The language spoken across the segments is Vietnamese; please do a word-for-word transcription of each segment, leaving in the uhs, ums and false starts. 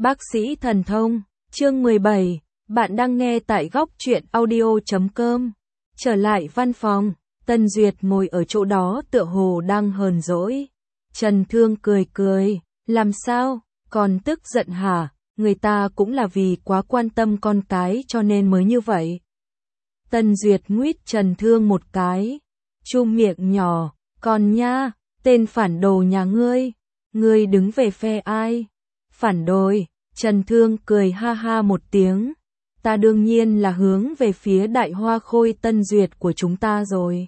Bác sĩ thần thông, chương mười bảy, bạn đang nghe tại góc truyện audio chấm com. Trở lại văn phòng, Tân Duyệt ngồi ở chỗ đó tựa hồ đang hờn dỗi. Trần Thương cười cười, làm sao, còn tức giận hả, người ta cũng là vì quá quan tâm con cái cho nên mới như vậy. Tân Duyệt nguýt Trần Thương một cái, chum miệng nhỏ, còn nha, tên phản đồ nhà ngươi, ngươi đứng về phe ai? Phản đối, Trần Thương cười ha ha một tiếng, ta đương nhiên là hướng về phía Đại Hoa Khôi Tân Duyệt của chúng ta rồi.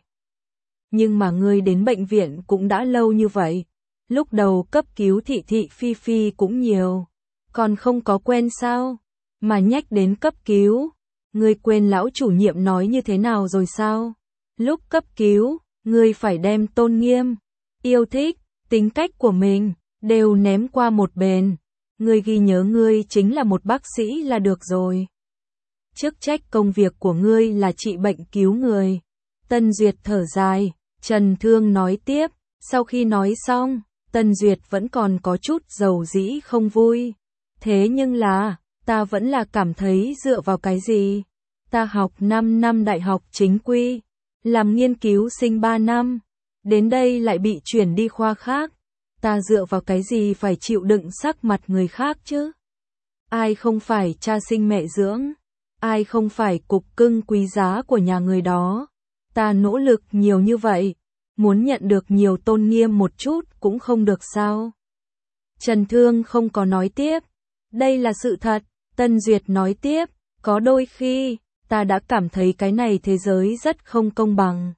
Nhưng mà ngươi đến bệnh viện cũng đã lâu như vậy, lúc đầu cấp cứu thị thị phi phi cũng nhiều, còn không có quen sao, mà nhắc đến cấp cứu, ngươi quên lão chủ nhiệm nói như thế nào rồi sao? Lúc cấp cứu, ngươi phải đem tôn nghiêm, yêu thích, tính cách của mình, đều ném qua một bên. Ngươi ghi nhớ ngươi chính là một bác sĩ là được rồi. Chức trách công việc của ngươi là trị bệnh cứu người. Tân Duyệt thở dài, Trần Thương nói tiếp, sau khi nói xong, Tân Duyệt vẫn còn có chút dầu dĩ không vui. Thế nhưng là, ta vẫn là cảm thấy dựa vào cái gì? Ta học năm năm đại học chính quy, làm nghiên cứu sinh ba năm, đến đây lại bị chuyển đi khoa khác. Ta dựa vào cái gì phải chịu đựng sắc mặt người khác chứ? Ai không phải cha sinh mẹ dưỡng? Ai không phải cục cưng quý giá của nhà người đó? Ta nỗ lực nhiều như vậy, muốn nhận được nhiều tôn nghiêm một chút cũng không được sao? Trần Thương không có nói tiếp. Đây là sự thật, Tân Duyệt nói tiếp, có đôi khi, ta đã cảm thấy cái này thế giới rất không công bằng.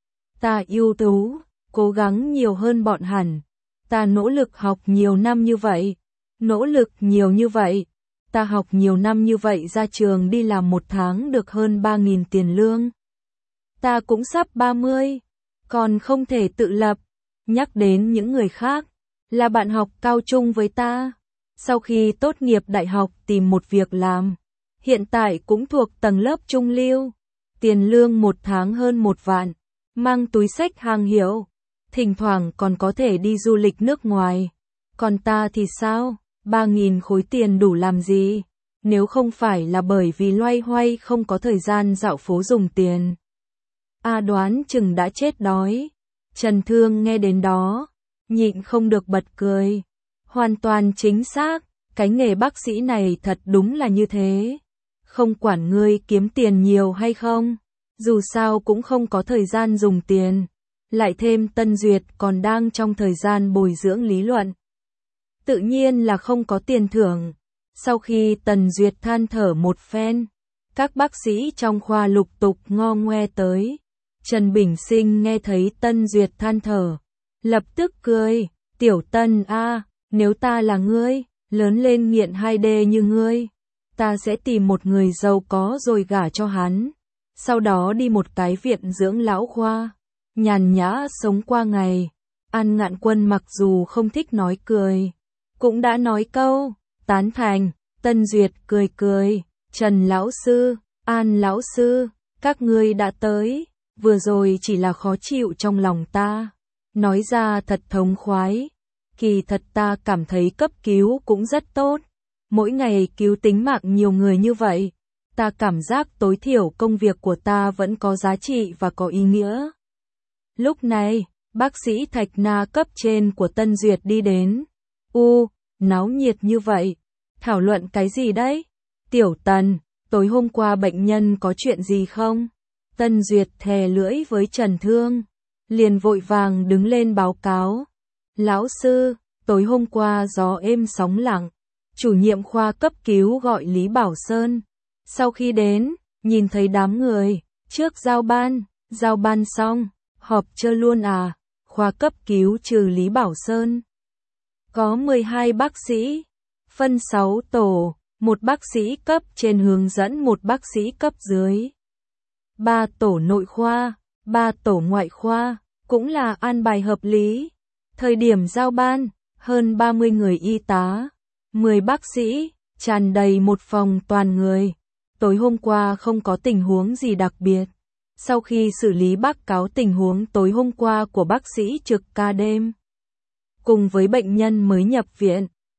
Ta ưu tú, cố gắng nhiều hơn bọn hẳn. Ta nỗ lực học nhiều năm như vậy, nỗ lực nhiều như vậy, ta học nhiều năm như vậy ra trường đi làm một tháng được hơn ba nghìn tiền lương. Ta cũng sắp ba mươi, còn không thể tự lập. Nhắc đến những người khác, là bạn học cao trung với ta, sau khi tốt nghiệp đại học tìm một việc làm, hiện tại cũng thuộc tầng lớp trung lưu, tiền lương một tháng hơn một vạn, mang túi xách hàng hiệu. Thỉnh thoảng còn có thể đi du lịch nước ngoài. Còn ta thì sao? Ba nghìn khối tiền đủ làm gì? Nếu không phải là bởi vì loay hoay không có thời gian dạo phố dùng tiền. A đoán chừng đã chết đói. Trần Thương nghe đến đó, nhịn không được bật cười. Hoàn toàn chính xác, cái nghề bác sĩ này thật đúng là như thế. Không quản ngươi kiếm tiền nhiều hay không, dù sao cũng không có thời gian dùng tiền. Lại thêm Tân Duyệt còn đang trong thời gian bồi dưỡng lý luận. Tự nhiên là không có tiền thưởng. Sau khi Tần Duyệt than thở một phen, các bác sĩ trong khoa lục tục ngo ngoe tới. Trần Bình Sinh nghe thấy Tân Duyệt than thở, lập tức cười, tiểu Tân a, nếu ta là ngươi, lớn lên nghiện hai D như ngươi, ta sẽ tìm một người giàu có rồi gả cho hắn, sau đó đi một cái viện dưỡng lão khoa. Nhàn nhã sống qua ngày. An Ngạn Quân mặc dù không thích nói cười, cũng đã nói câu tán thành. Tân Duyệt cười cười, Trần lão sư, An lão sư, các ngươi đã tới, vừa rồi chỉ là khó chịu trong lòng ta, nói ra thật thống khoái. Kỳ thật ta cảm thấy cấp cứu cũng rất tốt, mỗi ngày cứu tính mạng nhiều người như vậy, ta cảm giác tối thiểu công việc của ta vẫn có giá trị và có ý nghĩa. Lúc này, bác sĩ Thạch Na cấp trên của Tân Duyệt đi đến. U, náo nhiệt như vậy. Thảo luận cái gì đấy? Tiểu Tần, tối hôm qua bệnh nhân có chuyện gì không? Tân Duyệt thè lưỡi với Trần Thương, liền vội vàng đứng lên báo cáo. Lão sư, tối hôm qua gió êm sóng lặng. Chủ nhiệm khoa cấp cứu gọi Lý Bảo Sơn. Sau khi đến, nhìn thấy đám người, trước giao ban, giao ban xong. Họp chơi luôn à, khoa cấp cứu trừ Lý Bảo Sơn. Có mười hai bác sĩ, phân sáu tổ, một bác sĩ cấp trên hướng dẫn một bác sĩ cấp dưới. ba tổ nội khoa, ba tổ ngoại khoa, cũng là an bài hợp lý. Thời điểm giao ban, hơn ba mươi người y tá, mười bác sĩ, tràn đầy một phòng toàn người. Tối hôm qua không có tình huống gì đặc biệt. Sau khi xử lý báo cáo tình huống tối hôm qua của bác sĩ trực ca đêm, cùng với bệnh nhân mới nhập viện,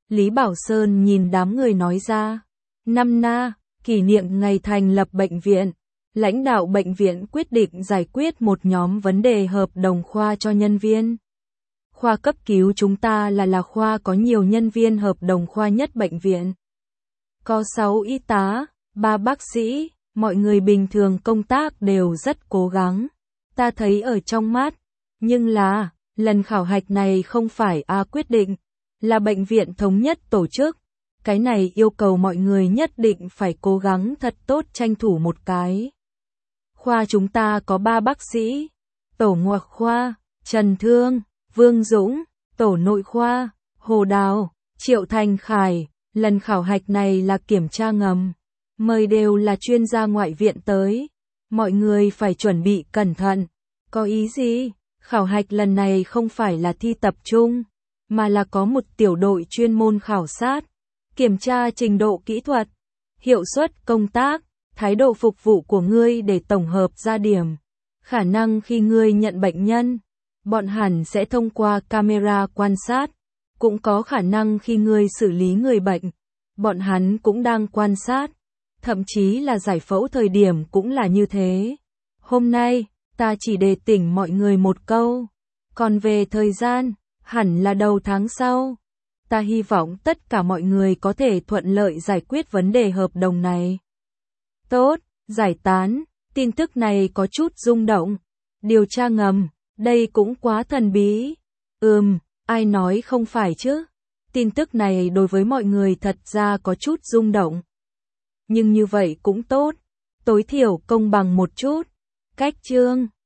Lý Bảo Sơn nhìn đám người nói ra. Năm na, kỷ niệm ngày thành lập bệnh viện. Lãnh đạo bệnh viện quyết định giải quyết một nhóm vấn đề hợp đồng khoa cho nhân viên. Khoa cấp cứu chúng ta là là khoa có nhiều nhân viên hợp đồng khoa nhất bệnh viện. Có sáu y tá, ba bác sĩ, mọi người bình thường công tác đều rất cố gắng. Ta thấy ở trong mắt, nhưng là, lần khảo hạch này không phải A quyết định, là bệnh viện thống nhất tổ chức. Cái này yêu cầu mọi người nhất định phải cố gắng thật tốt tranh thủ một cái. Khoa chúng ta có ba bác sĩ, tổ ngoại khoa, Trần Thương, Vương Dũng, tổ nội khoa, Hồ Đào, Triệu Thành Khải. Lần khảo hạch này là kiểm tra ngầm, mời đều là chuyên gia ngoại viện tới. Mọi người phải chuẩn bị cẩn thận. Có ý gì? Khảo hạch lần này không phải là thi tập trung, mà là có một tiểu đội chuyên môn khảo sát, kiểm tra trình độ kỹ thuật, hiệu suất công tác, thái độ phục vụ của ngươi để tổng hợp ra điểm. Khả năng khi ngươi nhận bệnh nhân, bọn hẳn sẽ thông qua camera quan sát, cũng có khả năng khi ngươi xử lý người bệnh, bọn hắn cũng đang quan sát, thậm chí là giải phẫu thời điểm cũng là như thế. Hôm nay, ta chỉ đề tỉnh mọi người một câu, còn về thời gian, hẳn là đầu tháng sau. Ta hy vọng tất cả mọi người có thể thuận lợi giải quyết vấn đề hợp đồng này. Tốt, giải tán, tin tức này có chút rung động. Điều tra ngầm, đây cũng quá thần bí. Ừm, ai nói không phải chứ? Tin tức này đối với mọi người thật ra có chút rung động. Nhưng như vậy cũng tốt, tối thiểu công bằng một chút. Cách chương